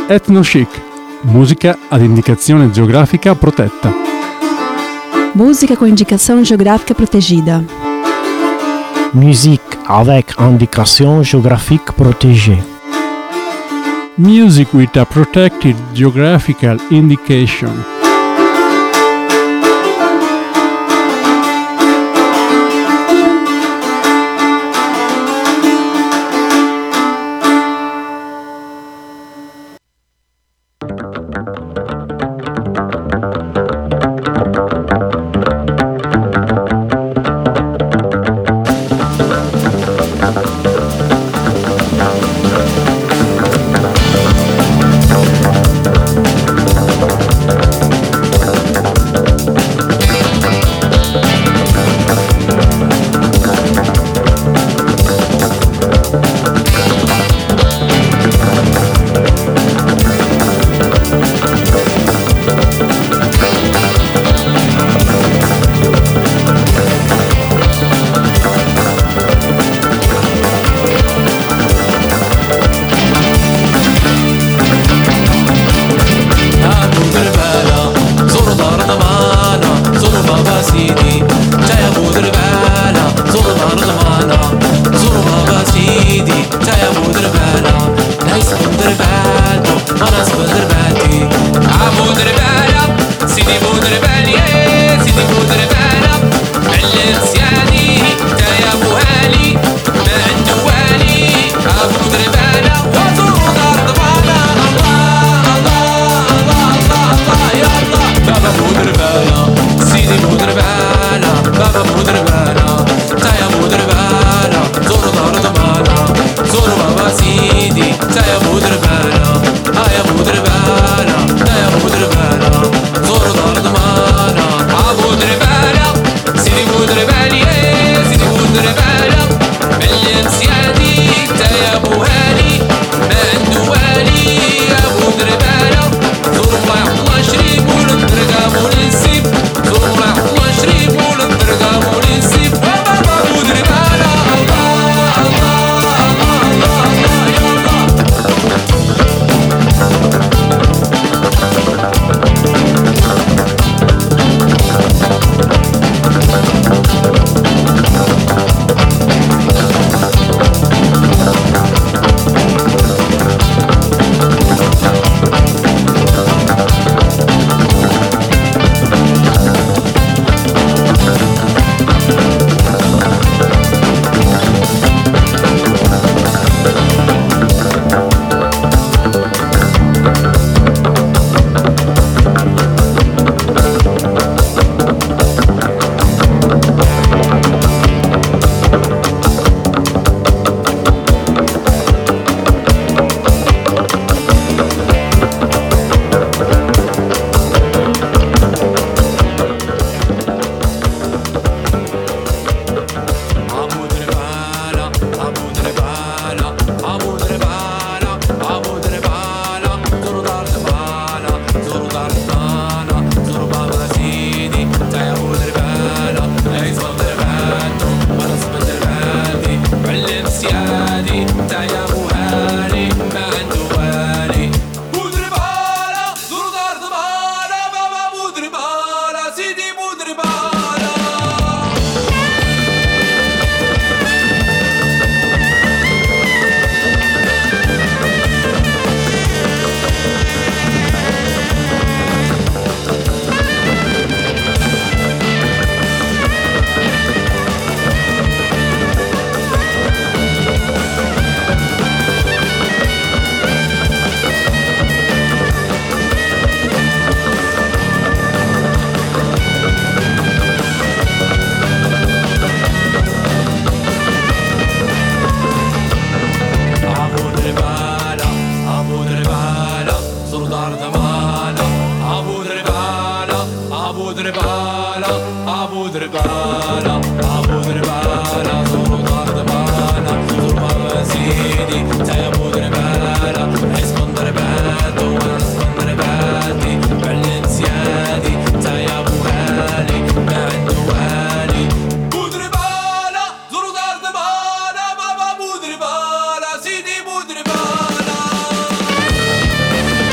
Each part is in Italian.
Ethno-chic, musica ad indicazione geografica protetta. Música com indicação geográfica protegida. Musique avec indication géographique protégée. Music with a protected geographical indication. Sidi Budribala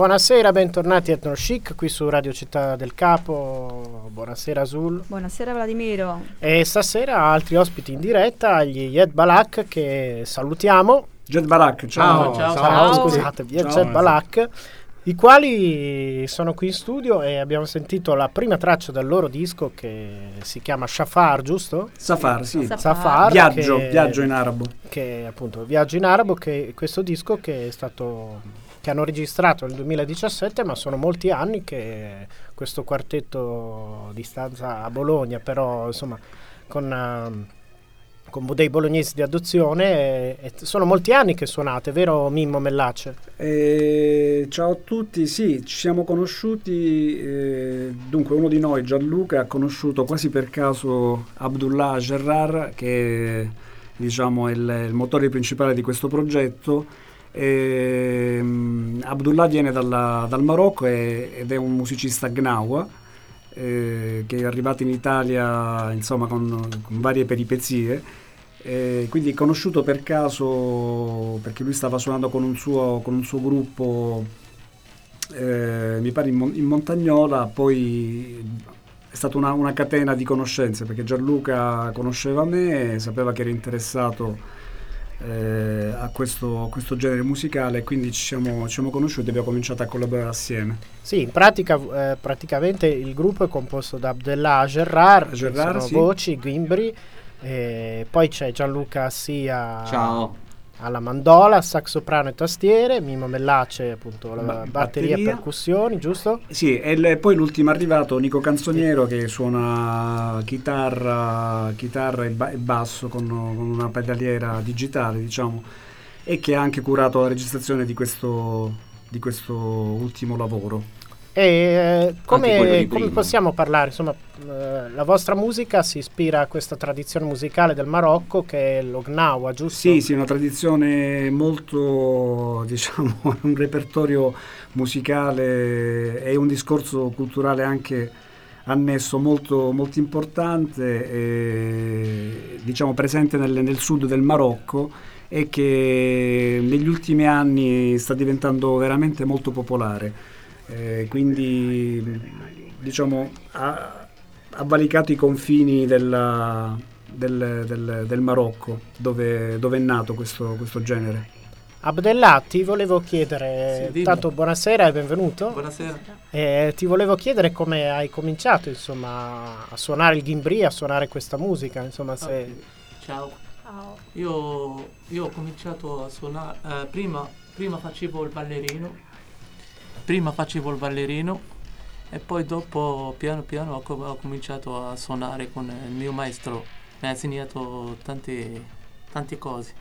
Buonasera, bentornati a Ethno Chic qui su Radio Città del Capo. Buonasera Azul. Buonasera Vladimiro. E stasera altri ospiti in diretta, gli Yed Balak, che salutiamo. Jet Balak, ciao. Ciao. Scusate, Yed Balak, i quali sono qui in studio e abbiamo sentito la prima traccia del loro disco che si chiama Safar, giusto? Safar, sì. Safar, Viaggio in arabo. Che appunto Viaggio in arabo, che questo disco che hanno registrato nel 2017, ma sono molti anni che questo quartetto di stanza a Bologna, però insomma con dei bolognesi di adozione, sono molti anni che suonate, vero Mimmo Mellace? Ciao a tutti, sì, ci siamo conosciuti, dunque uno di noi, Gianluca, ha conosciuto quasi per caso Abdullah Gerrar, che diciamo è il motore principale di questo progetto. Abdullah viene dal Marocco ed è un musicista gnawa, che è arrivato in Italia insomma con varie peripezie, quindi conosciuto per caso perché lui stava suonando con un suo gruppo, mi pare in Montagnola. Poi è stata una catena di conoscenze, perché Gianluca conosceva me, sapeva che ero interessato a questo genere musicale, quindi ci siamo conosciuti e abbiamo cominciato a collaborare assieme. Sì, in pratica praticamente il gruppo è composto da Abdullah Gerrar, sono sì. voci, gimbri, poi c'è Gianluca Assia alla mandola, sax soprano e tastiere, Mimmo Mellace appunto la batteria e percussioni, giusto? Sì, e poi l'ultimo arrivato Nico Canzoniero, che suona chitarra e basso con una pedaliera digitale, diciamo, e che ha anche curato la registrazione di questo ultimo lavoro. E come possiamo parlare? Insomma, la vostra musica si ispira a questa tradizione musicale del Marocco, che è lo gnawa, giusto? Sì, una tradizione molto, diciamo, un repertorio musicale e un discorso culturale anche annesso molto, molto importante, diciamo presente nel sud del Marocco, e che negli ultimi anni sta diventando veramente molto popolare. Quindi diciamo ha valicato i confini del Marocco, dove è nato questo genere. Abdellah, ti volevo chiedere, Sì, tanto buonasera e benvenuto. Buonasera. Ti volevo chiedere come hai cominciato, insomma, a suonare il gimbri, a suonare questa musica, insomma, se... Okay. Ciao. Io ho cominciato a suonare, prima facevo il ballerino. E poi dopo piano piano ho cominciato a suonare con il mio maestro. Mi ha insegnato tante cose.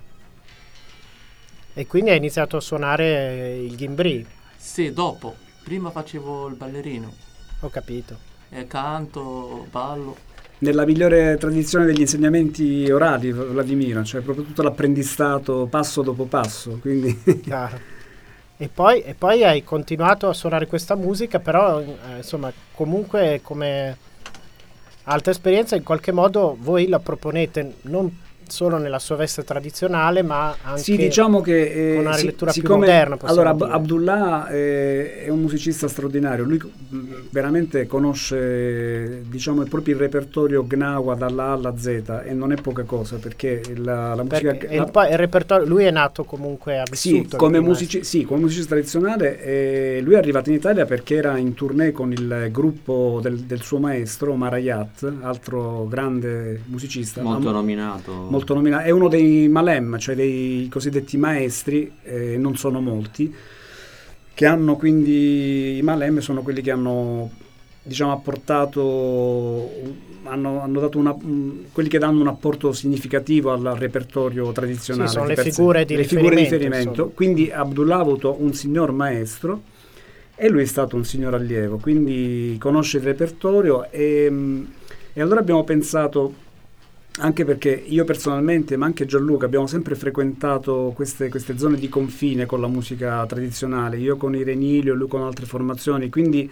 E quindi hai iniziato a suonare il gimbri? Sì, dopo. Prima facevo il ballerino. Ho capito. Canto, ballo. Nella migliore tradizione degli insegnamenti orali, Vladimiro, cioè proprio tutto l'apprendistato passo dopo passo, quindi... Chiaro. E poi hai continuato a suonare questa musica, però insomma comunque come altra esperienza in qualche modo voi la proponete non solo nella sua veste tradizionale, ma anche sì, diciamo che, con una rilettura più moderna. Allora, Abdullah è un musicista straordinario, lui veramente conosce, diciamo, proprio il repertorio gnawa dalla A alla Z, e non è poca cosa, perché la musica... il repertorio, lui è nato comunque, ha vissuto... Sì, come musicista tradizionale, lui è arrivato in Italia perché era in tournée con il gruppo del suo maestro, Marayat, altro grande musicista. Molto nominato. È uno dei malem, cioè dei cosiddetti maestri, non sono molti, che hanno quindi, i malem sono quelli che hanno, diciamo, apportato, hanno dato quelli che danno un apporto significativo al repertorio tradizionale. Sì, sono le figure di riferimento. Quindi Abdullah ha avuto un signor maestro e lui è stato un signor allievo, quindi conosce il repertorio, e allora abbiamo pensato, anche perché io personalmente, ma anche Gianluca, abbiamo sempre frequentato queste zone di confine con la musica tradizionale, io con Irenilio, lui con altre formazioni, quindi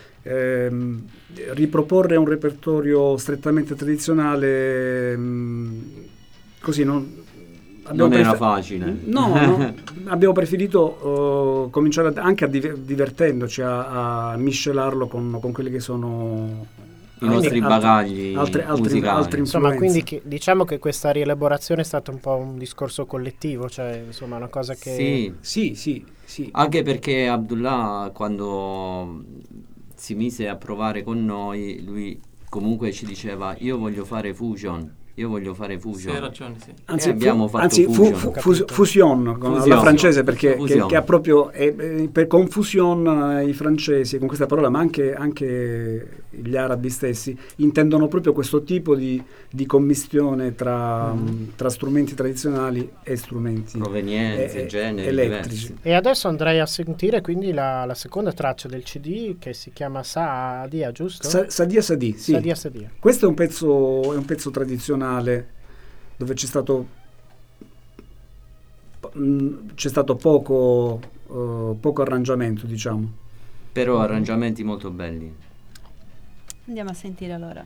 riproporre un repertorio strettamente tradizionale così Non era facile. No, abbiamo preferito cominciare anche divertendoci a miscelarlo con quelli che sono i nostri bagagli musicali. Insomma, quindi diciamo che questa rielaborazione è stata un po' un discorso collettivo, cioè insomma una cosa che... Sì. Anche perché Abdullah, quando si mise a provare con noi, lui comunque ci diceva io voglio fare fusion. Sì, hai ragione, sì. Anzi, abbiamo fatto fusion con la francese, perché che ha proprio con fusion i francesi, con questa parola, ma anche gli arabi stessi intendono proprio questo tipo di commistione tra strumenti tradizionali e strumenti provenienze, generi elettrici. diversi. E adesso andrei a sentire quindi la seconda traccia del CD, che si chiama Saadia, giusto? Sadia, sì. Sadia. Questo è un pezzo tradizionale dove c'è stato poco arrangiamento, diciamo. Però arrangiamenti molto belli. Andiamo a sentire allora.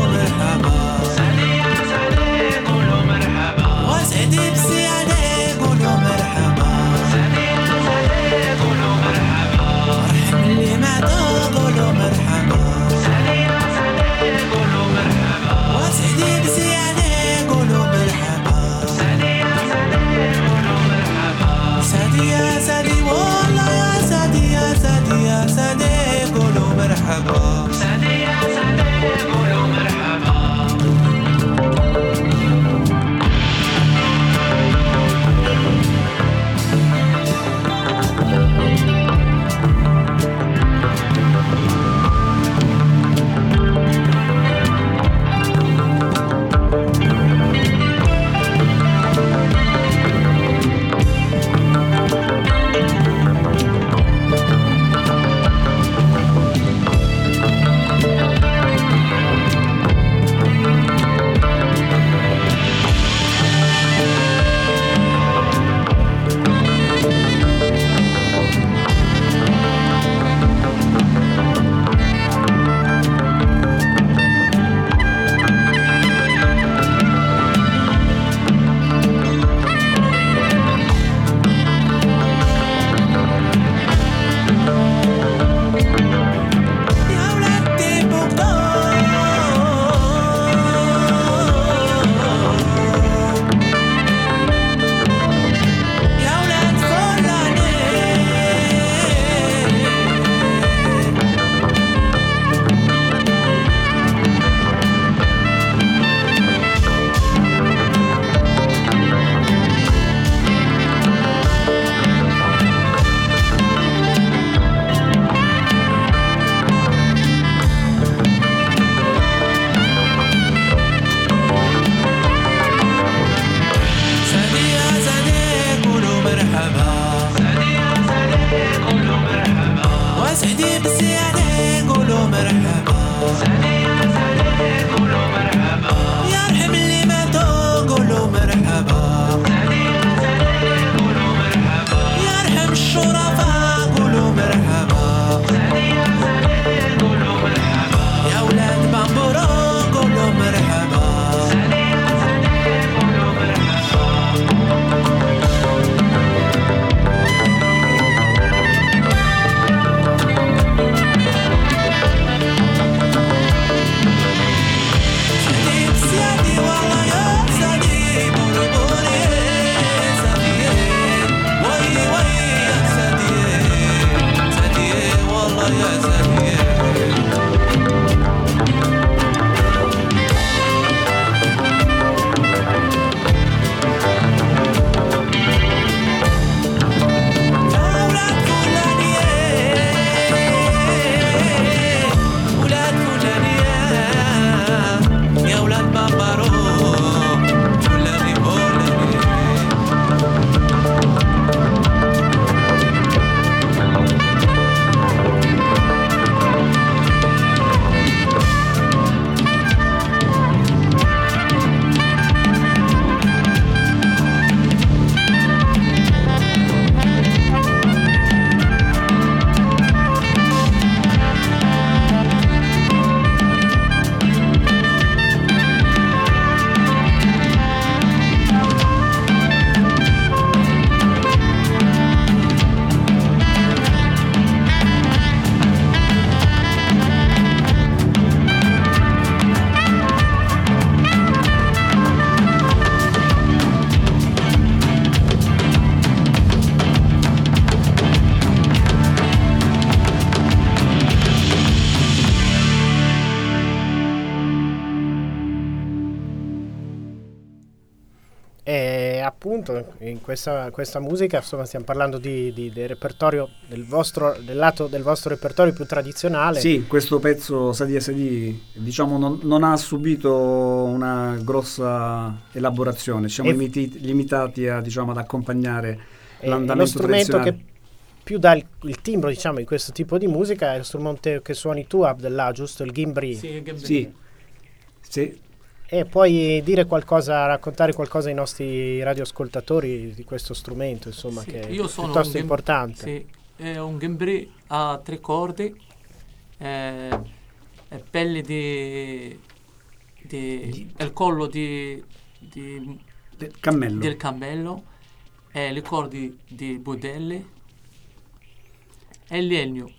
واسعدي بسيادة قولوا appunto in questa musica, insomma, stiamo parlando del repertorio del lato del vostro repertorio più tradizionale. Sì, questo pezzo Sadia Sadi, diciamo, non ha subito una grossa elaborazione, siamo limitati a, diciamo, ad accompagnare l'andamento lo strumento tradizionale. che più dà il timbro, diciamo, di questo tipo di musica è lo strumento che suoni tu, Abdellah, giusto? Il gimbri. Sì, il gimbri. Sì. E puoi dire qualcosa, raccontare qualcosa ai nostri radioascoltatori di questo strumento, insomma, Sì, che è io sono piuttosto importante. Sì, è un gimbri a 3 corde, è pelle il collo del cammello, e le corde di budelle e legno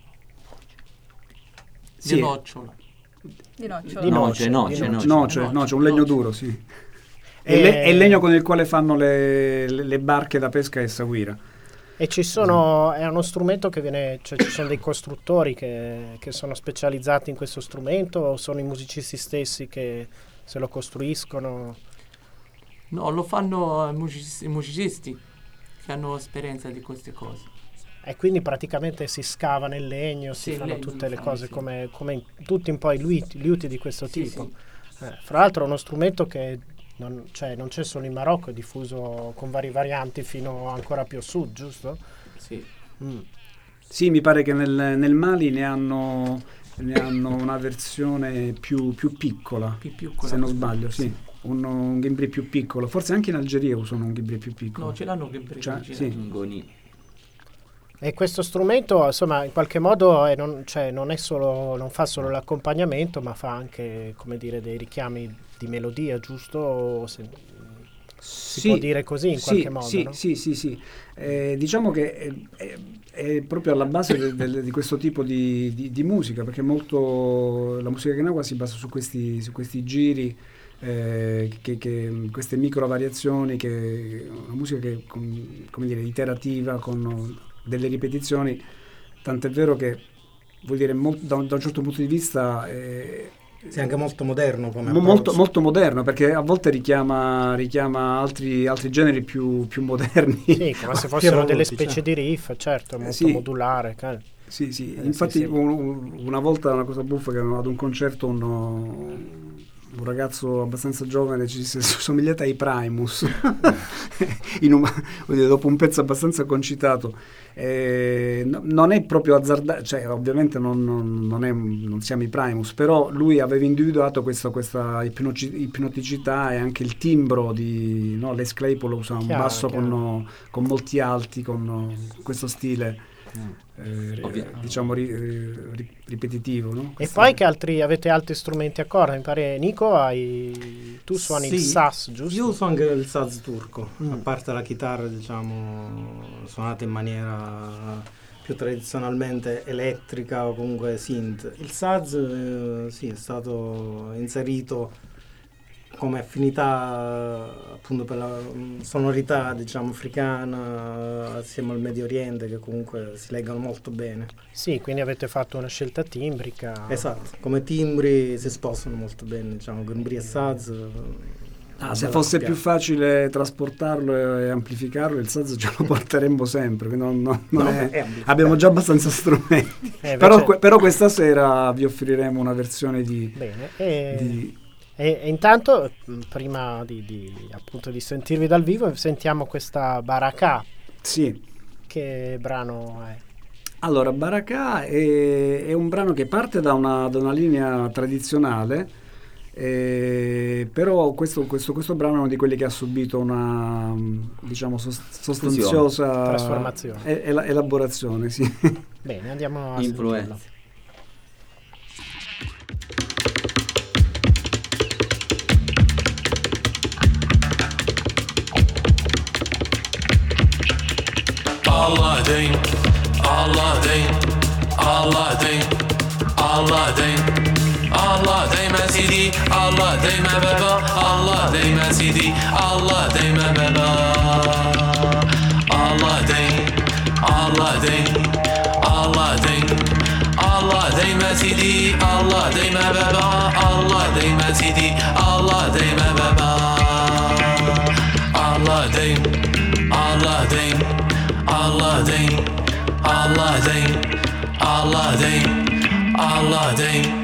di nocciola. Noce, un legno duro, sì. È il legno con il quale fanno le barche da pesca e seguira. E è uno strumento che cioè ci sono dei costruttori che sono specializzati in questo strumento, o sono i musicisti stessi che se lo costruiscono? No, lo fanno i musicisti che hanno esperienza di queste cose. E quindi praticamente si scava nel legno, si fanno tutte le cose come tutti un po' i liuti di questo tipo. Sì. Fra l'altro è uno strumento che non c'è solo in Marocco, è diffuso con varie varianti fino ancora più a sud, giusto? Sì. Sì, mi pare che nel Mali ne hanno una versione più piccola, se non sbaglio, sì. Un gimbri più piccolo, forse anche in Algeria usano un gimbri più piccolo. No, ce l'hanno gimbri, sì. E questo strumento, insomma, in qualche modo non fa solo l'accompagnamento, ma fa anche, come dire, dei richiami di melodia, giusto? Si può dire così in qualche modo, sì, no? Sì. Diciamo che è proprio alla base di questo tipo di musica, perché molto la musica gnawa si basa su questi giri, queste micro variazioni, che una musica che come dire, iterativa, con delle ripetizioni, tant'è vero che vuol dire da un certo punto di vista sì, anche molto moderno come molto moderno, perché a volte richiama altri generi più moderni. Sì, come se fossero delle specie di riff, certo, molto modulare. Sì. Infatti una volta, una cosa buffa, che ad un concerto un ragazzo abbastanza giovane ci disse: somigliate ai Primus dopo un pezzo abbastanza concitato. Non è proprio azzardato, cioè ovviamente non siamo i Primus, però lui aveva individuato questa ipnoticità e anche il timbro di Les Claypool usa un basso con molti alti, con questo stile diciamo ripetitivo, no? E poi che avete altri strumenti a corda? Mi pare, Nico, tu suoni il saz, giusto? Io suono anche il saz turco, a parte la chitarra, diciamo, suonata in maniera più tradizionalmente elettrica o comunque synth. Il saz sì, è stato inserito come affinità appunto per la sonorità, diciamo, africana, assieme al Medio Oriente, che comunque si legano molto bene. Sì, quindi avete fatto una scelta timbrica. Esatto, come timbri si sposano molto bene, diciamo, gimbri e saz. Se fosse più facile trasportarlo e amplificarlo, il saz ce lo porteremmo sempre, abbiamo già abbastanza strumenti. Però questa sera vi offriremo una versione E intanto, prima appunto di sentirvi dal vivo, sentiamo questa Baraka. Sì. Che brano è? Allora, Baraka è un brano che parte da una linea tradizionale, però questo brano è uno di quelli che ha subito una, diciamo, sostanziosa trasformazione, elaborazione, sì. Bene, andiamo a sentirlo. Allah deyin, Allah deyin, Allah deyin, Allah deyin, Allah değme sidi, Allah değme baba, Allah değme sidi, Allah değme baba. Allah deyin, Allah deyin, Allah deyin, Allah değme sidi, Allah değme baba, Allah değme sidi, Allah değme baba. Allah deyin. Aladdin, Aladdin, Aladdin, Aladdin, Aladdin.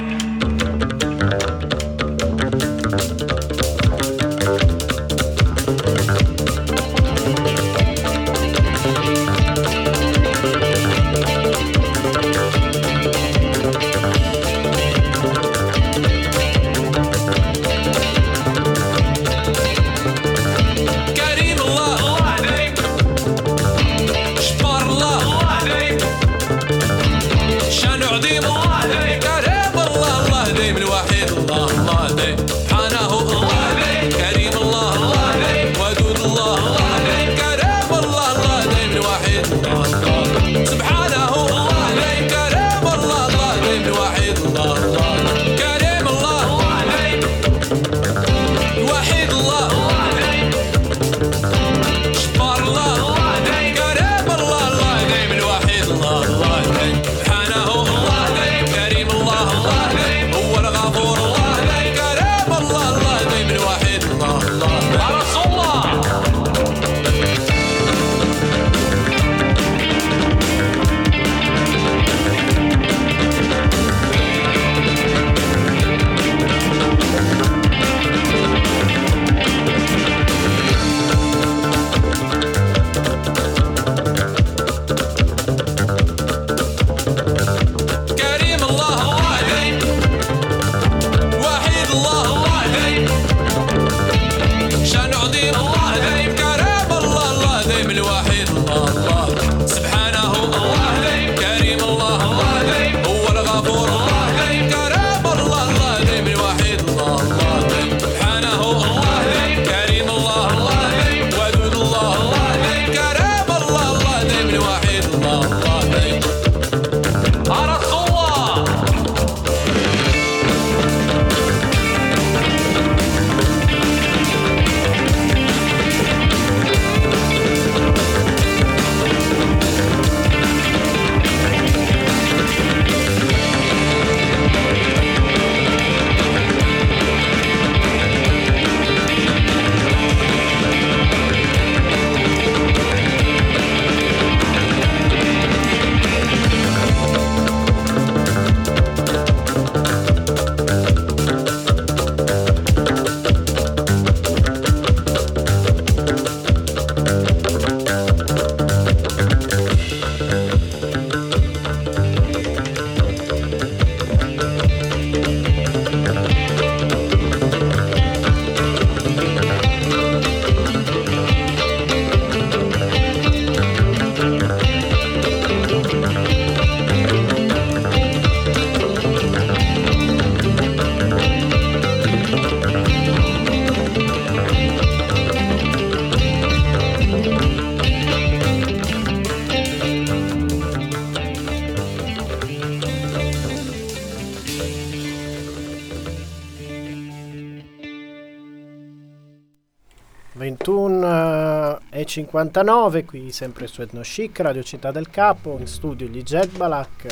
e 59 qui sempre su Etno Chic, Radio Città del Capo, in studio gli Jet Balak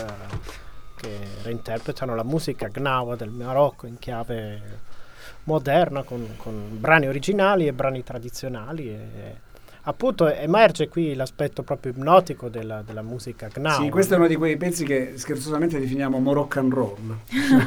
che reinterpretano la musica gnawa del Marocco in chiave moderna con brani originali e brani tradizionali e appunto emerge qui l'aspetto proprio ipnotico della musica gnawa. Sì, questo è uno di quei pezzi che scherzosamente definiamo Moroccan Roll.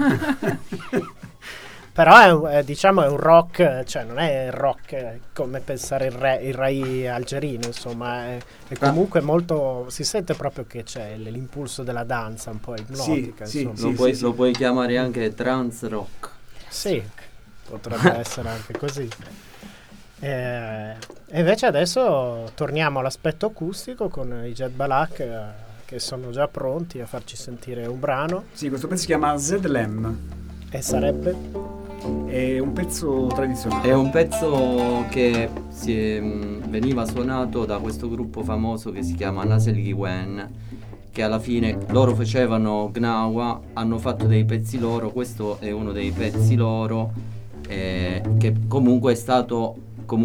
Però è un rock, cioè non è il rock come pensare il Rai algerino, insomma, è comunque molto, si sente proprio che c'è l'impulso della danza un po' ipnotica. Sì, lo puoi chiamare anche trance rock. Sì, potrebbe essere anche così. E invece adesso torniamo all'aspetto acustico con i Jet Balak che sono già pronti a farci sentire un brano. Sì, questo pezzo si chiama Zedlem. E sarebbe? È un pezzo tradizionale. È un pezzo che veniva suonato da questo gruppo famoso che si chiama Nasel Giwen, che alla fine loro facevano gnawa, hanno fatto dei pezzi loro, questo è uno dei pezzi loro che comunque è stato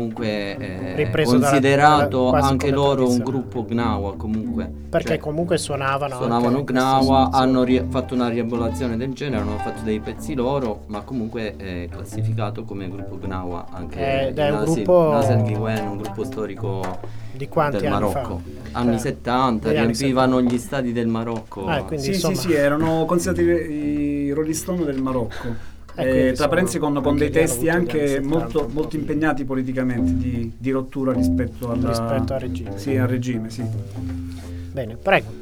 considerato anche loro un gruppo gnawa comunque, perché comunque suonavano gnawa, hanno fatto una rielaborazione del genere, hanno fatto dei pezzi loro, ma comunque è classificato come gruppo gnawa anche ed è un gruppo Nasel Giwen, un gruppo storico Di quanti del anni Marocco. fa? Anni 70, Negli anni riempivano gli stadi del Marocco. Quindi, Sì, insomma, sì, erano considerati i Rolling Stone del Marocco. quindi Tra parentesi con dei anche lì testi hanno avuto gli anche anni 70 molto, un po' molto impegnati politicamente, di rottura rispetto al regime. Sì, al regime, sì. Bene, prego.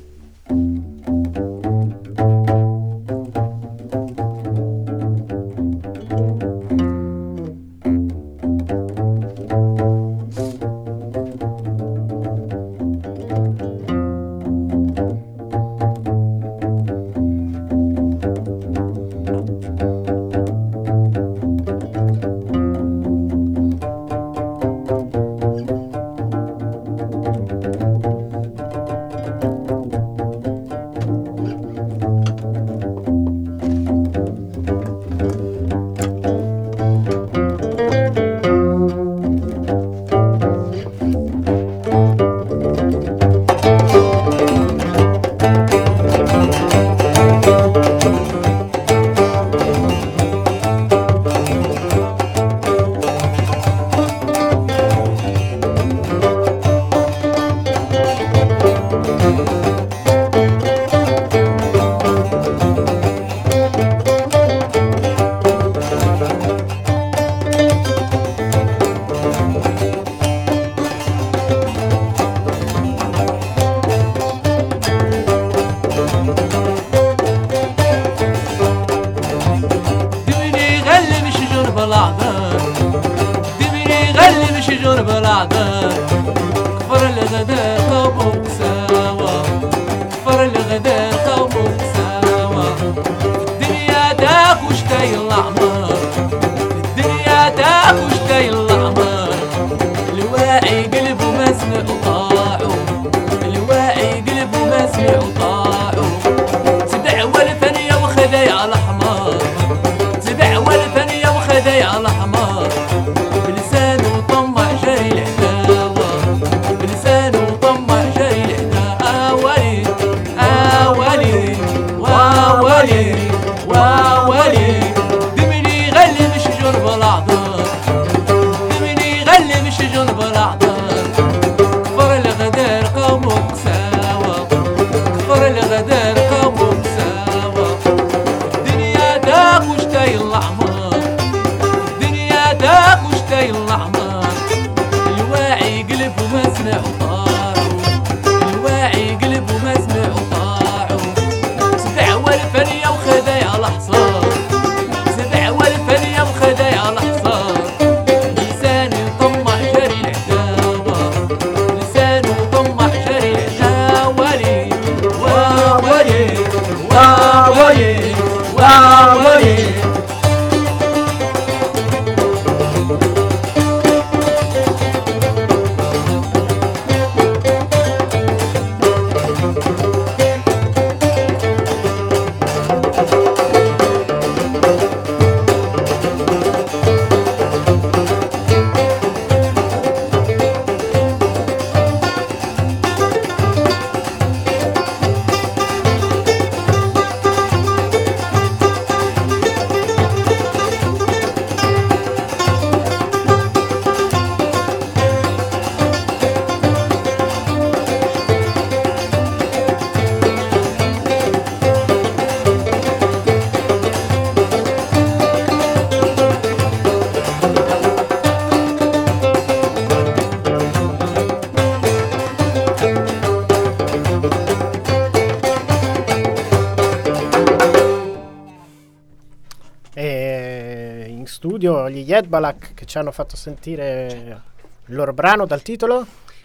Gli Yedbalak che ci hanno fatto sentire il loro brano dal titolo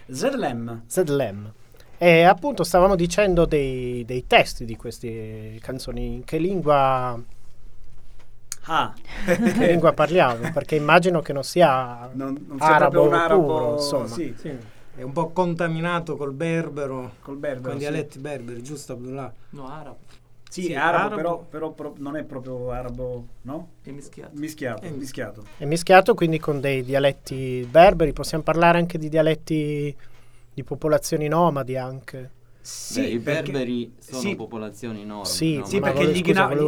Zedlem. E appunto stavamo dicendo dei testi di queste canzoni. In che lingua che lingua parliamo? Perché immagino che non sia non arabo, un arabo puro, insomma. Sì. È un po' contaminato col berbero, con sì. dialetti berberi, giusto Abdullah? No, arabo. Sì, arabo. Però non è proprio arabo, no? È mischiato. Mischiato. È mischiato, quindi con dei dialetti berberi. Possiamo parlare anche di dialetti di popolazioni nomadi anche. I berberi sono popolazioni enormi. Sì, no? sì, perché gli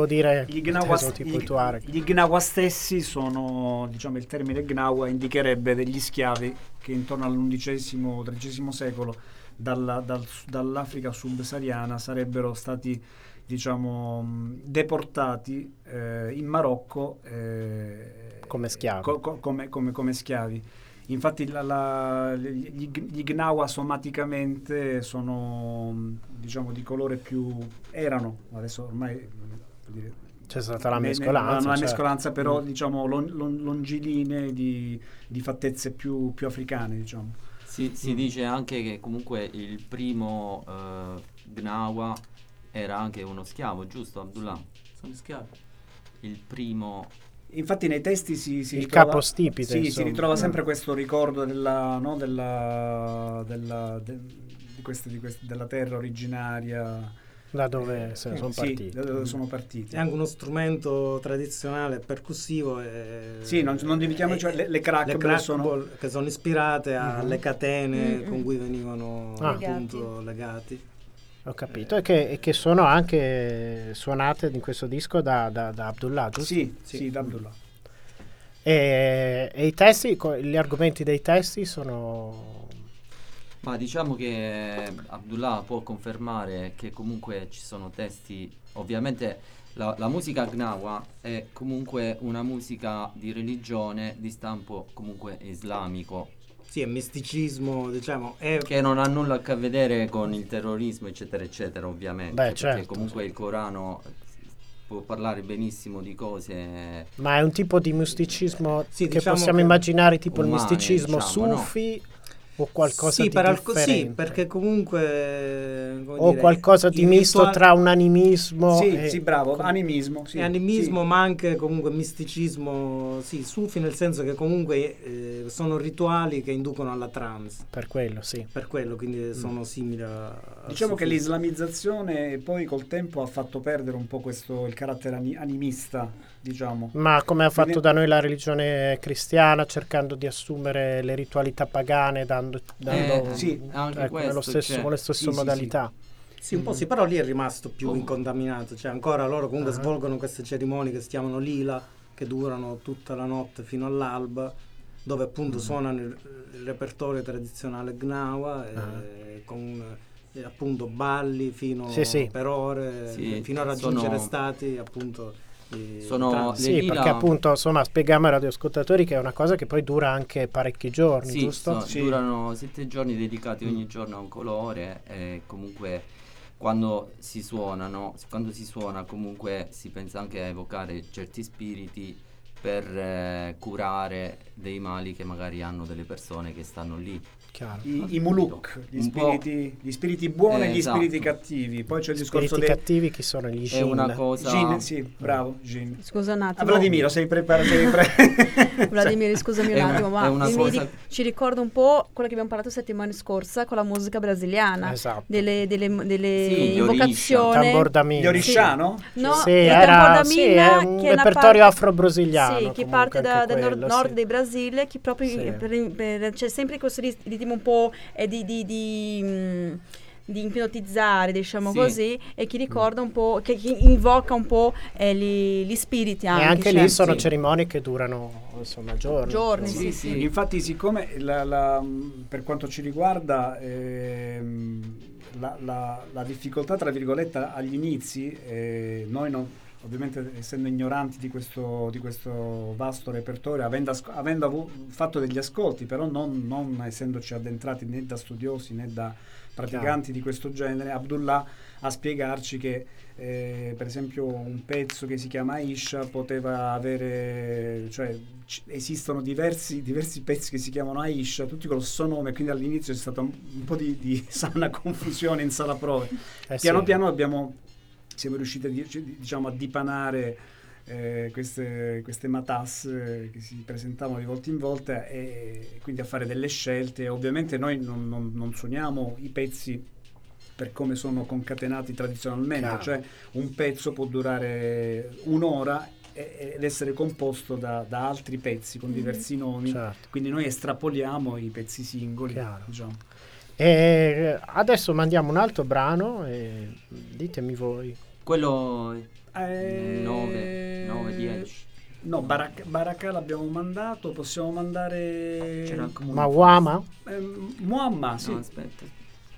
Gnawa stessi sono, diciamo, il termine Gnawa indicherebbe degli schiavi che intorno all'XI-XIII secolo dall'Africa subsahariana sarebbero stati, diciamo, deportati in Marocco come schiavi. Come schiavi. Infatti gli Gnawa somaticamente sono, diciamo, di colore erano, adesso ormai c'è stata la mescolanza. Una mescolanza, però diciamo longilinee di fattezze più africane, diciamo. Si dice anche che comunque il primo Gnawa era anche uno schiavo, giusto Abdullah? Sono schiavi. Il primo... Infatti nei testi il ritrova, capostipite, si ritrova sempre questo ricordo della terra originaria, da dove sono partiti. Da dove sono partiti. È anche uno strumento tradizionale percussivo. Non dimentichiamo, cioè le crackball sono che sono ispirate alle catene con cui venivano appunto legati. Ho capito, e che sono anche suonate in questo disco da Abdullah, giusto? Sì, da Abdullah. E i testi, gli argomenti dei testi sono... Ma diciamo che Abdullah può confermare che comunque ci sono testi, ovviamente la musica Gnawa è comunque una musica di religione di stampo comunque islamico. Sì, è misticismo, diciamo, che non ha nulla a che vedere con il terrorismo, eccetera, eccetera, ovviamente. Perché comunque il Corano può parlare benissimo di cose... Ma è un tipo di misticismo che diciamo possiamo immaginare, tipo umane, il misticismo diciamo, sufi, o qualcosa di differente? Sì, perché comunque... qualcosa di misto tra un animismo... bravo, animismo. Animismo, ma anche comunque misticismo, sufi, nel senso che comunque sono rituali che inducono alla trance. Per quello, quindi sono simili a... Diciamo che l'islamizzazione poi col tempo ha fatto perdere un po' il carattere animista, diciamo. Ma come ha fatto da noi la religione cristiana, cercando di assumere le ritualità pagane, dando anche questo, con le stesse modalità. Sì, un po' sì, però lì è rimasto più incontaminato, cioè ancora loro comunque svolgono queste cerimonie che si chiamano lila, che durano tutta la notte fino all'alba, dove appunto suonano il repertorio tradizionale Gnawa con appunto balli fino per ore, fino a raggiungere stati appunto... perché appunto, insomma, spieghiamo ai radioascoltatori che è una cosa che poi dura anche parecchi giorni, giusto? Durano 7 giorni dedicati ogni giorno a un colore, e comunque quando si suona comunque si pensa anche a evocare certi spiriti per curare dei mali che magari hanno delle persone che stanno lì. I muluk, gli spiriti buoni e gli spiriti cattivi. Poi c'è il discorso dei cattivi, chi sono gli jinn? È una cosa... Jinn, bravo, jinn. Scusa un attimo. Vladimiro, sei preparato? Vladimiro, scusami un attimo, ma ci ricordo un po' quello che abbiamo parlato settimana scorsa con la musica brasiliana. Esatto. Delle invocazioni. Gli Oriscià, no? No, era un repertorio afro-brasiliano. Sì, che parte dal nord del Brasile, che proprio c'è sempre questo ritmo un po' di ipnotizzare, diciamo così, e che ricorda un po', che invoca un po' gli spiriti anche. E anche lì sono cerimonie che durano, insomma, giorni. Sì. Infatti, siccome per quanto ci riguarda la difficoltà, tra virgolette, agli inizi, noi non... Ovviamente, essendo ignoranti di questo vasto repertorio, avendo fatto degli ascolti, però non essendoci addentrati né da studiosi né da praticanti di questo genere, Abdullah a spiegarci che per esempio un pezzo che si chiama Aisha poteva avere, cioè esistono diversi pezzi che si chiamano Aisha, tutti con lo stesso nome, quindi all'inizio c'è stata un po' di sana confusione in sala prove. Piano piano siamo riusciti a dipanare queste matas che si presentavano di volta in volta, e quindi a fare delle scelte. Ovviamente noi non suoniamo i pezzi per come sono concatenati tradizionalmente, cioè un pezzo può durare un'ora ed essere composto da altri pezzi con diversi nomi, quindi noi estrapoliamo i pezzi singoli, diciamo. E adesso mandiamo un altro brano e ditemi voi. Quello 9, 10. No, Baraka l'abbiamo mandato, possiamo mandare... C'era anche Mawama? Muamma, sì. No, aspetta.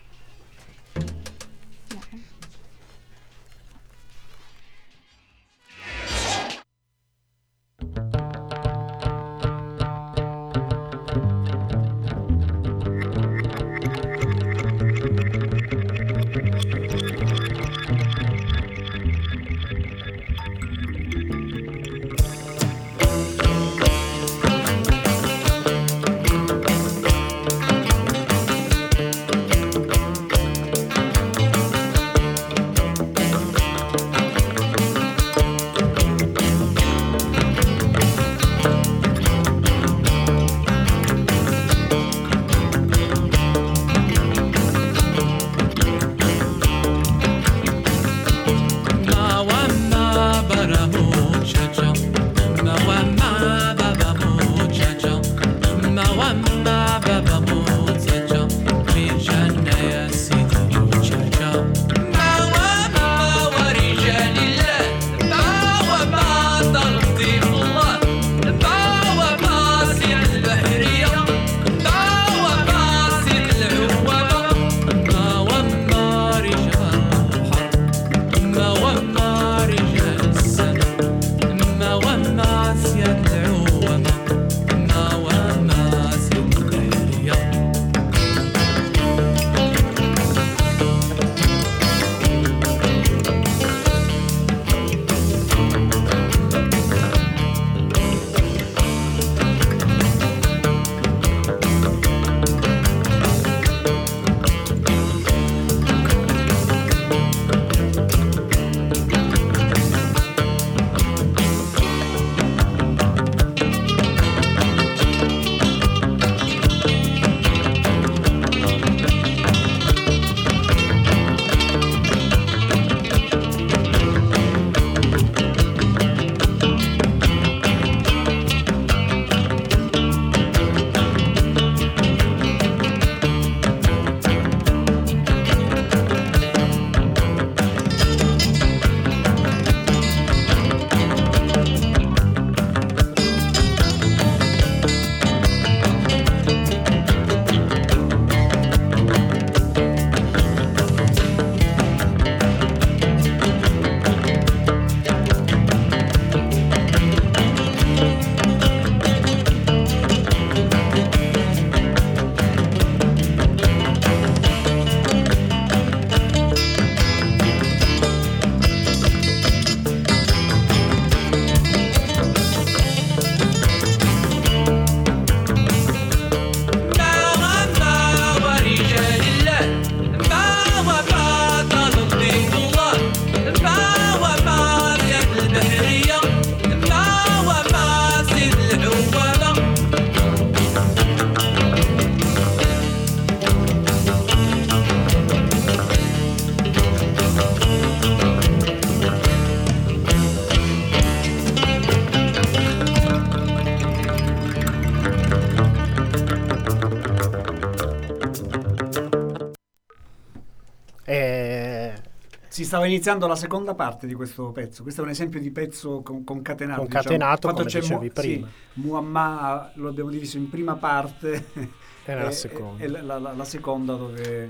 Si stava iniziando la seconda parte di questo pezzo. Questo è un esempio di pezzo concatenato. Concatenato, diciamo. Come dicevi prima. Sì, Muamma lo abbiamo diviso in prima parte e la seconda. E la seconda dove...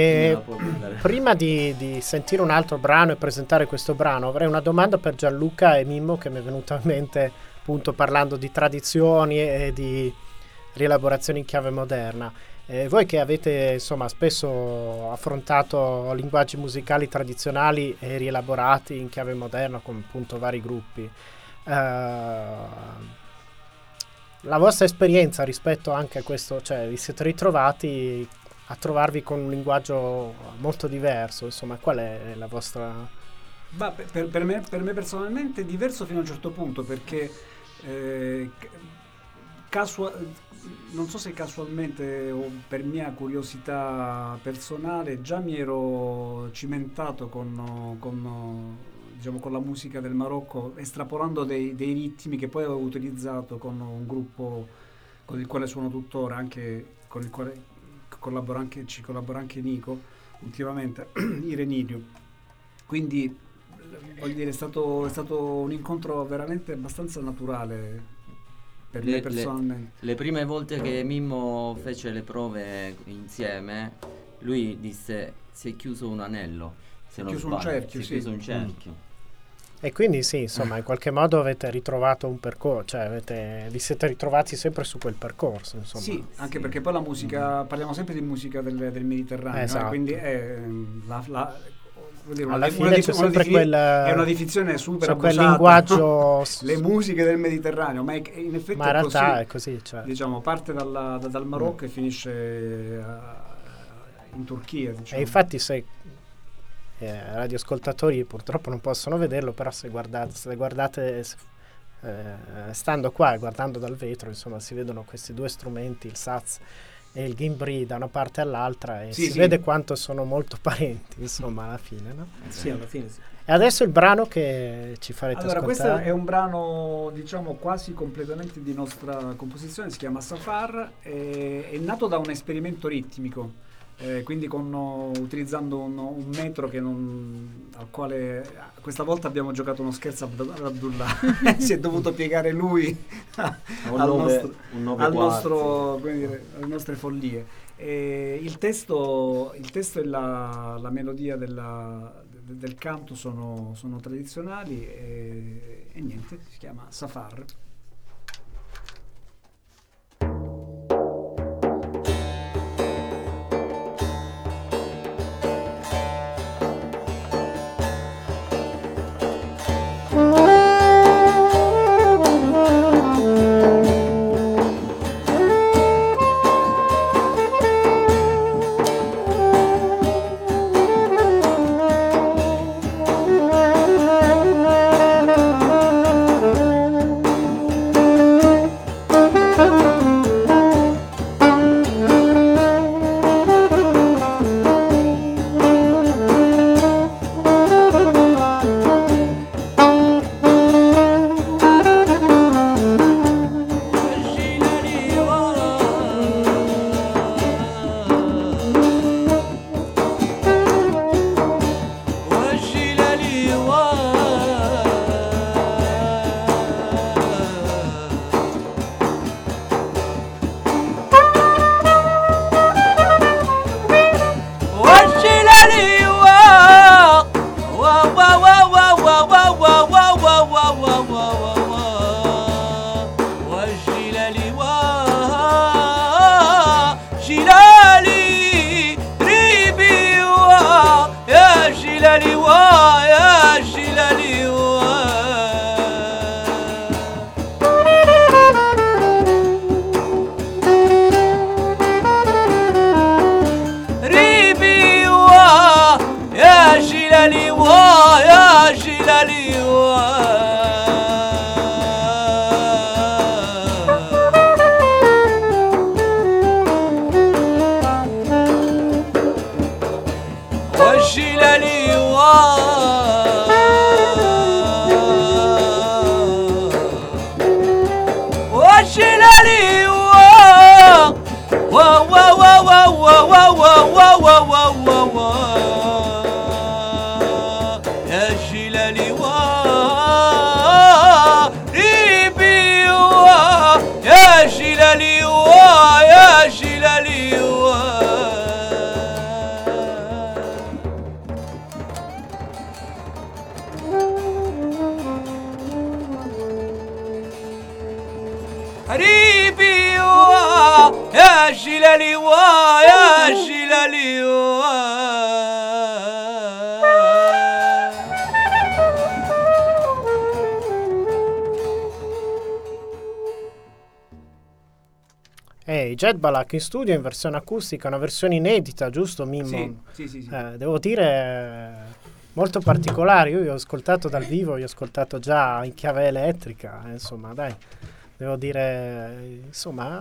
Prima di sentire un altro brano e presentare questo brano, avrei una domanda per Gianluca e Mimmo, che mi è venuta in mente appunto parlando di tradizioni e di rielaborazioni in chiave moderna. Voi che avete insomma spesso affrontato linguaggi musicali tradizionali e rielaborati in chiave moderna con appunto vari gruppi, la vostra esperienza rispetto anche a questo, cioè vi siete ritrovati a trovarvi con un linguaggio molto diverso, insomma, qual è la vostra... Per me personalmente è diverso fino a un certo punto, perché non so se casualmente o per mia curiosità personale già mi ero cimentato con la musica del Marocco, estrapolando dei ritmi che poi avevo utilizzato con un gruppo con il quale suono tuttora, anche con ci collabora anche Nico ultimamente, Irenilio. Quindi voglio dire, è stato un incontro veramente abbastanza naturale per me personalmente. Le prime volte che Mimmo fece le prove insieme, lui disse: si è chiuso un anello, se non chiuso sbaglio, un cerchio, si è chiuso un cerchio. E quindi sì, insomma, in qualche modo avete ritrovato un percorso, cioè vi siete ritrovati sempre su quel percorso, insomma. Sì, anche perché poi la musica, parliamo sempre di musica del Mediterraneo, esatto. Quindi è alla fine c'è sempre quella, è una definizione super abusata, quel linguaggio le musiche del Mediterraneo, ma in effetti in realtà è così, cioè. Diciamo, parte dal Marocco e finisce in Turchia, diciamo. E infatti radioascoltatori purtroppo non possono vederlo, però se guardate stando qua e guardando dal vetro, insomma, si vedono questi due strumenti, il saz e il gimbri, da una parte all'altra, e si vede quanto sono molto parenti, insomma, alla fine, no? Sì, alla fine sì. E adesso il brano che ci farete ascoltare. Questo è un brano, diciamo, quasi completamente di nostra composizione, si chiama Safar, è nato da un esperimento ritmico. Quindi utilizzando un metro al quale questa volta abbiamo giocato uno scherzo ad Abdullah. Si è dovuto piegare lui alle nostre follie. Il testo e la melodia del canto sono tradizionali e niente, si chiama Safar. Jet Balak in studio in versione acustica, una versione inedita, giusto Mimmo? Sì. Devo dire molto particolare. Io ho ascoltato dal vivo, io ho ascoltato già in chiave elettrica, insomma, dai, devo dire, insomma,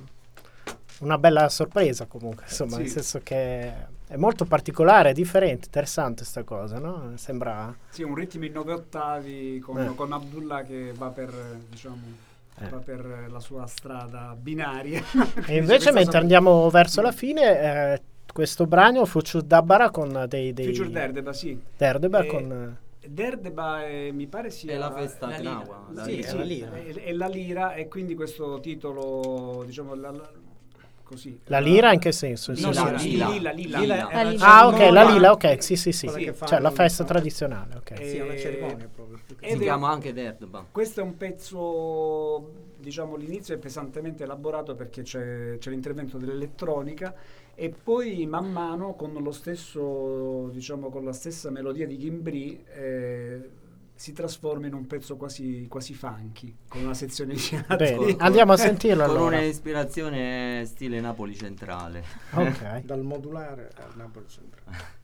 una bella sorpresa comunque, insomma, nel senso che è molto particolare, differente, interessante sta cosa, no? Sembra... Sì, un ritmo in 9 ottavi con Abdullah che va per, diciamo... va per la sua strada binaria. E invece mentre andiamo verso la fine, questo brano Future Dabbara con dei Future Derdeba, sì. Derdeba con... Derdeba mi pare sia... È la festa Gnawa. È la lira. È la lira, e quindi questo titolo, diciamo... Così. La lira in che senso? Lila. Ah, ok, la lila, ok, sì. Cioè la festa tradizionale, ok. Sì, è una cerimonia proprio. Si chiama anche Derdeba. Questo è un pezzo, diciamo, l'inizio è pesantemente elaborato perché c'è l'intervento dell'elettronica, e poi man mano con lo stesso, diciamo, con la stessa melodia di Gimbri si trasforma in un pezzo quasi funky, con una sezione di Bene, andiamo a sentirlo con allora. un'ispirazione stile Napoli centrale. Ok. Dal modulare al Napoli centrale.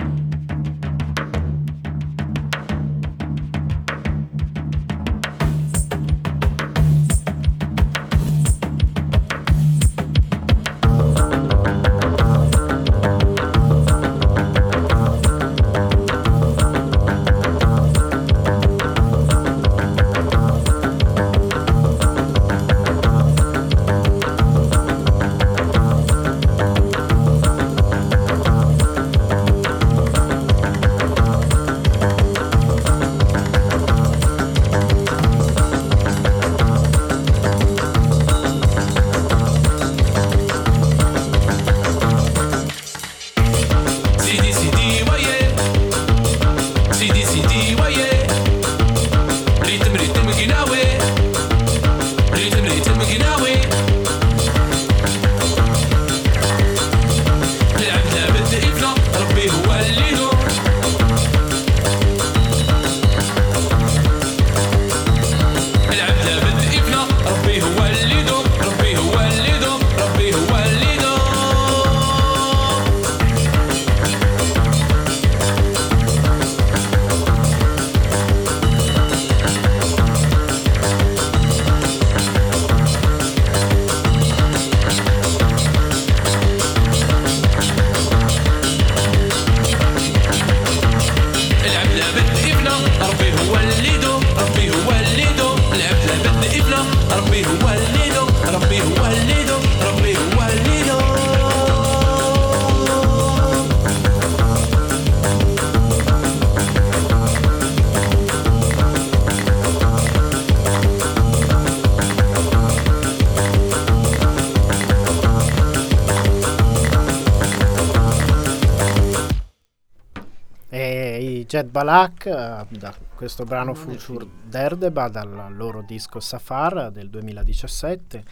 Jet Balak, da questo brano Future Derdeba dal loro disco Safar del 2017,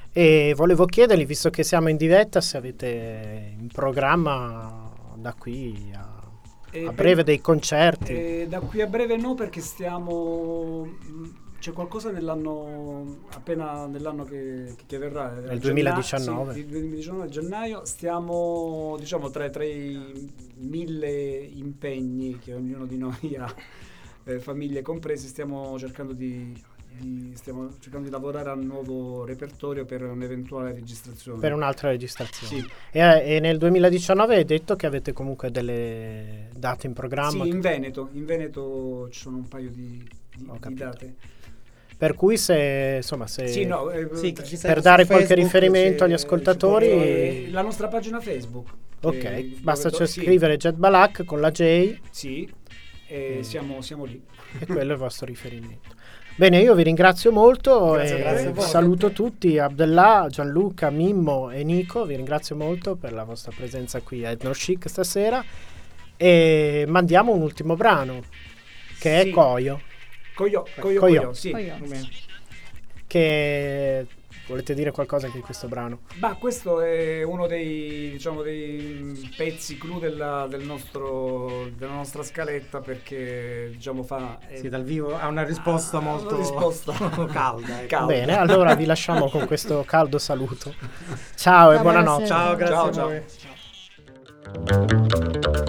e volevo chiedergli, visto che siamo in diretta, se avete in programma da qui a breve dei concerti. Da qui a breve no, perché c'è qualcosa nell'anno che verrà, nel 2019. Sì, il 2019 gennaio. Stiamo, diciamo, tra i 1000 impegni che ognuno di noi ha, famiglie comprese, stiamo cercando di lavorare a un nuovo repertorio per un'eventuale registrazione. Per un'altra registrazione. Sì. E nel 2019 hai detto che avete comunque delle date in programma? Sì, in Veneto ci sono un paio di date. Per cui per Facebook, dare qualche riferimento agli ascoltatori, la nostra pagina Facebook. Ok, basta scrivere Jet Balak con la J. Sì, siamo lì. E quello è il vostro riferimento. Bene, io vi ringrazio molto. Grazie Saluto tutti, Abdellah, Gianluca, Mimmo e Nico. Vi ringrazio molto per la vostra presenza qui a Ethno Chic stasera. E mandiamo un ultimo brano che è Coyo. Coyo, sì. Che volete dire qualcosa anche di questo brano? Questo è uno dei pezzi clou della nostra scaletta, perché diciamo dal vivo ha una risposta molto calda. Bene, allora vi lasciamo con questo caldo saluto. Ciao e buonanotte. Ciao, grazie. Ciao.